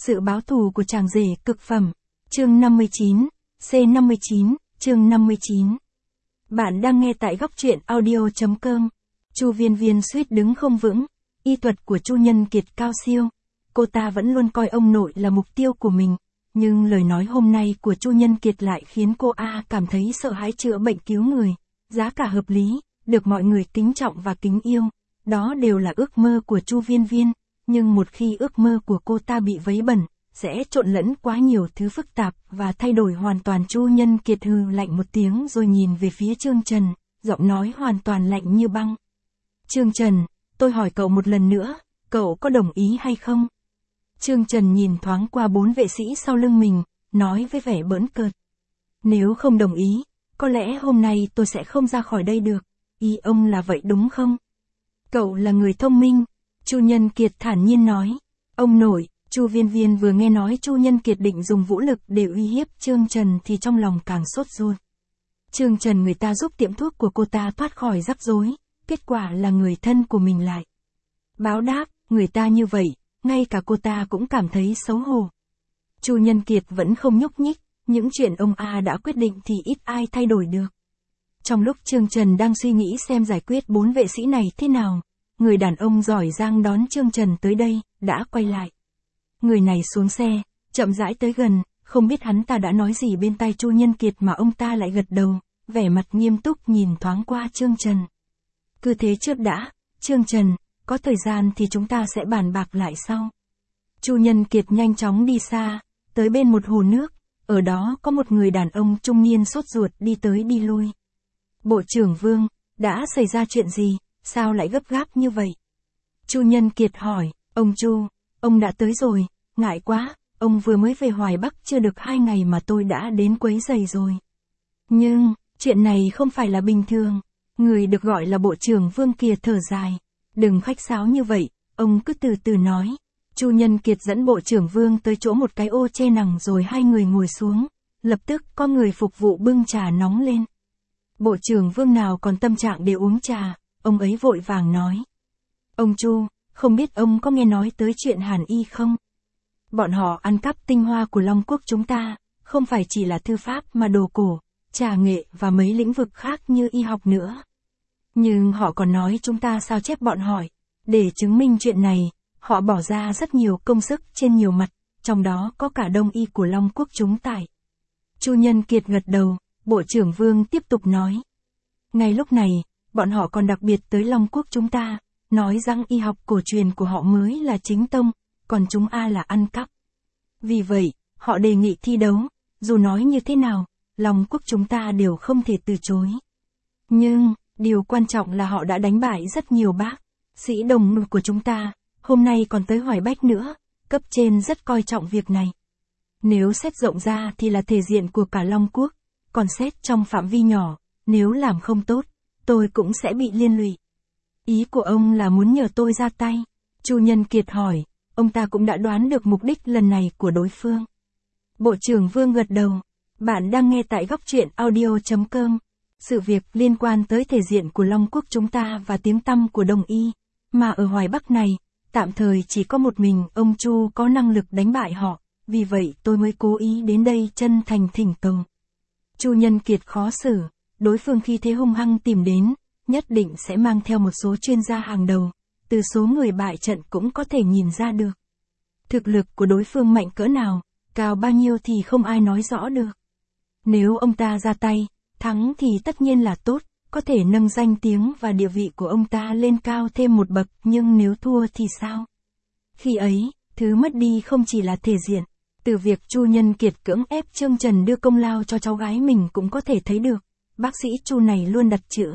Sự báo thù của chàng rể cực phẩm. Chương 59, C59, chương 59. Bạn đang nghe tại góc truyện audio.com. Chu Viên Viên suýt đứng không vững, y thuật của Chu Nhân Kiệt cao siêu. Cô ta vẫn luôn coi ông nội là mục tiêu của mình, nhưng lời nói hôm nay của Chu Nhân Kiệt lại khiến cô cảm thấy sợ hãi. Chữa bệnh cứu người, giá cả hợp lý, được mọi người kính trọng và kính yêu. Đó đều là ước mơ của Chu Viên Viên, nhưng một khi ước mơ của cô ta bị vấy bẩn, sẽ trộn lẫn quá nhiều thứ phức tạp và thay đổi hoàn toàn. Chu Nhân Kiệt hừ lạnh một tiếng rồi nhìn về phía Trương Trần, giọng nói hoàn toàn lạnh như băng. Trương Trần, tôi hỏi cậu một lần nữa, cậu có đồng ý hay không? Trương Trần nhìn thoáng qua 4 vệ sĩ sau lưng mình, nói với vẻ bỡn cợt. Nếu không đồng ý, có lẽ hôm nay tôi sẽ không ra khỏi đây được. Ý ông là vậy đúng không? Cậu là người thông minh, Chu Nhân Kiệt thản nhiên nói. Ông nội, Chu Viên Viên vừa nghe nói Chu Nhân Kiệt định dùng vũ lực để uy hiếp Trương Trần thì trong lòng càng sốt ruột. Trương Trần người ta giúp tiệm thuốc của cô ta thoát khỏi rắc rối, kết quả là người thân của mình lại báo đáp người ta như vậy, ngay cả cô ta cũng cảm thấy xấu hổ. Chu Nhân Kiệt vẫn không nhúc nhích, những chuyện ông đã quyết định thì ít ai thay đổi được. Trong lúc Trương Trần đang suy nghĩ xem giải quyết 4 vệ sĩ này thế nào, người đàn ông giỏi giang đón Trương Trần tới đây, đã quay lại. Người này xuống xe, chậm rãi tới gần, không biết hắn ta đã nói gì bên tai Chu Nhân Kiệt mà ông ta lại gật đầu, vẻ mặt nghiêm túc nhìn thoáng qua Trương Trần. Cứ thế trước đã, Trương Trần, có thời gian thì chúng ta sẽ bàn bạc lại sau. Chu Nhân Kiệt nhanh chóng đi xa, tới bên một hồ nước, ở đó có một người đàn ông trung niên sốt ruột đi tới đi lui. Bộ trưởng Vương, đã xảy ra chuyện gì, sao lại gấp gáp như vậy? Chu Nhân Kiệt hỏi, ông Chu, ông đã tới rồi, ngại quá, ông vừa mới về Hoài Bắc chưa được 2 ngày mà tôi đã đến quấy rầy rồi. Nhưng, chuyện này không phải là bình thường, người được gọi là Bộ trưởng Vương kia thở dài. Đừng khách sáo như vậy, ông cứ từ từ nói. Chu Nhân Kiệt dẫn Bộ trưởng Vương tới chỗ một cái ô che nắng rồi hai người ngồi xuống, lập tức có người phục vụ bưng trà nóng lên. Bộ trưởng Vương nào còn tâm trạng để uống trà, ông ấy vội vàng nói. Ông Chu, không biết ông có nghe nói tới chuyện Hàn Y không? Bọn họ ăn cắp tinh hoa của Long Quốc chúng ta, không phải chỉ là thư pháp mà đồ cổ, trà nghệ và mấy lĩnh vực khác như y học nữa. Nhưng họ còn nói chúng ta sao chép bọn họ. Để chứng minh chuyện này, họ bỏ ra rất nhiều công sức trên nhiều mặt, trong đó có cả đông y của Long Quốc chúng ta. Chu Nhân Kiệt gật đầu, Bộ trưởng Vương tiếp tục nói. Ngay lúc này, bọn họ còn đặc biệt tới Long Quốc chúng ta, nói rằng y học cổ truyền của họ mới là chính tông, còn chúng là ăn cắp. Vì vậy, họ đề nghị thi đấu, dù nói như thế nào, Long Quốc chúng ta đều không thể từ chối. Nhưng, điều quan trọng là họ đã đánh bại rất nhiều bác sĩ đồng mưu của chúng ta, hôm nay còn tới Hoài Bách nữa, cấp trên rất coi trọng việc này. Nếu xét rộng ra thì là thể diện của cả Long Quốc, còn xét trong phạm vi nhỏ, nếu làm không tốt, tôi cũng sẽ bị liên lụy. Ý của ông là muốn nhờ tôi ra tay? Chu Nhân Kiệt hỏi, ông ta cũng đã đoán được mục đích lần này của đối phương. Bộ trưởng Vương gật đầu, bạn đang nghe tại góc truyện audio.com. Sự việc liên quan tới thể diện của Long Quốc chúng ta và tiếng tăm của Đông Y, mà ở Hoài Bắc này, tạm thời chỉ có một mình ông Chu có năng lực đánh bại họ, vì vậy tôi mới cố ý đến đây chân thành thỉnh cầu. Chu Nhân Kiệt khó xử, đối phương khi thế hung hăng tìm đến, nhất định sẽ mang theo một số chuyên gia hàng đầu, từ số người bại trận cũng có thể nhìn ra được. Thực lực của đối phương mạnh cỡ nào, cao bao nhiêu thì không ai nói rõ được. Nếu ông ta ra tay, thắng thì tất nhiên là tốt, có thể nâng danh tiếng và địa vị của ông ta lên cao thêm một bậc, nhưng nếu thua thì sao? Khi ấy, thứ mất đi không chỉ là thể diện, từ việc Chu Nhân Kiệt cưỡng ép Trương Trần đưa công lao cho cháu gái mình cũng có thể thấy được, bác sĩ Chu này luôn đặt chữ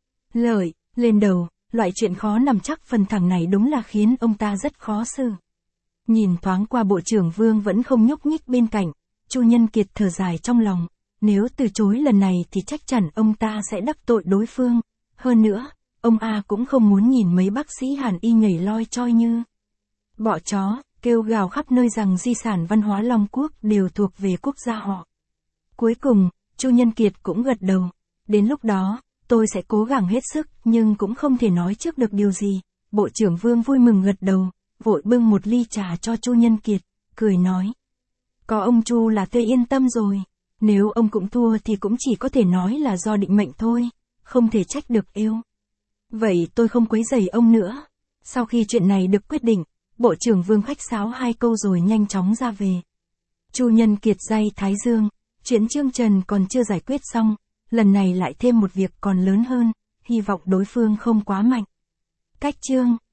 lợi lên đầu, loại chuyện khó nằm chắc phần thẳng này đúng là khiến ông ta rất khó xử. Nhìn thoáng qua Bộ trưởng Vương vẫn không nhúc nhích bên cạnh, Chu Nhân Kiệt thở dài trong lòng. Nếu từ chối lần này thì chắc chắn ông ta sẽ đắc tội đối phương. Hơn nữa, ông cũng không muốn nhìn mấy bác sĩ Hàn Y nhảy loi choi như bọ chó, kêu gào khắp nơi rằng di sản văn hóa Long Quốc đều thuộc về quốc gia họ. Cuối cùng, Chu Nhân Kiệt cũng gật đầu. Đến lúc đó, tôi sẽ cố gắng hết sức, nhưng cũng không thể nói trước được điều gì. Bộ trưởng Vương vui mừng gật đầu, vội bưng một ly trà cho Chu Nhân Kiệt, cười nói. Có ông Chu là tôi yên tâm rồi. Nếu ông cũng thua thì cũng chỉ có thể nói là do định mệnh thôi, không thể trách được yêu. Vậy tôi không quấy rầy ông nữa. Sau khi chuyện này được quyết định, Bộ trưởng Vương khách sáo 2 câu rồi nhanh chóng ra về. Chu Nhân Kiệt day Thái Dương, chuyện Trương Trần còn chưa giải quyết xong, lần này lại thêm một việc còn lớn hơn, hy vọng đối phương không quá mạnh. Cách Trương